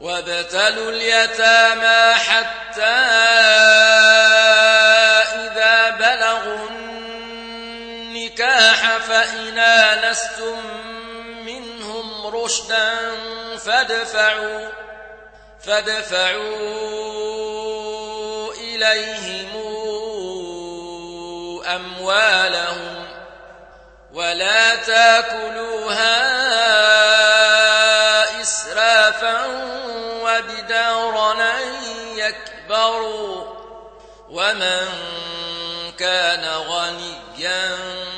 وابتلوا اليتامى حتى إذا بلغوا النكاح فإن آنستم منهم رشدا فادفعوا إليهم أموالهم ولا تاكلوها إسرافا وبدارا أن يكبروا ومن كان غنيا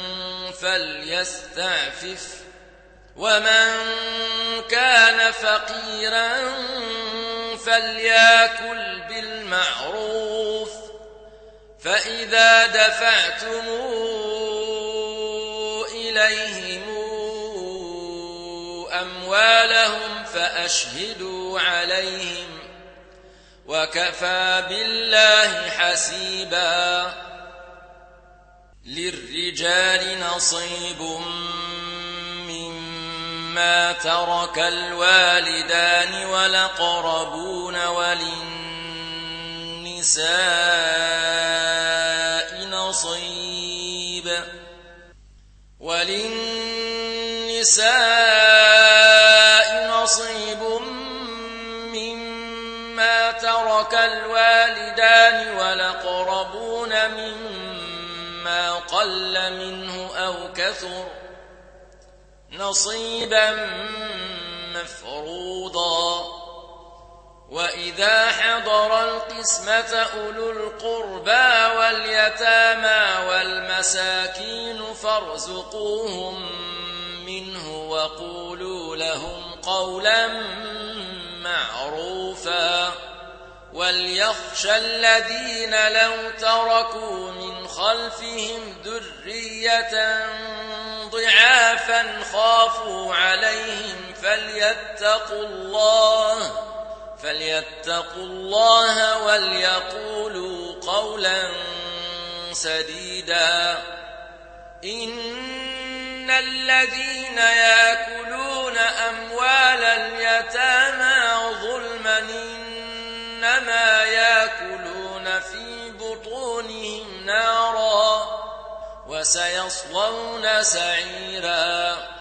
فليستعفف ومن كان فقيرا فليأكل بالمعروف فإذا دفعتم إليهم أموالهم فأشهدوا عليهم وكفى بالله حسيبا. للرجال نصيب مما ترك الوالدان والأقربون وللنساء نصيب مما ترك الوالدان والأقربون مما قل منه أو كثر نصيبا مفروضا. وإذا حضر القسمة أولو القربى واليتامى والمساكين فارزقوهم منه وقولوا لهم قولا معروفا. وليخشى الذين لو تركوا من خلفهم ذرية ضعافا خافوا عليهم فليتقوا الله وليقولوا قولا سديدا. إن الذين يأكلون أموال اليتامى ظلما إنما يأكلون في بطونهم نارا وسيصلون سعيرا.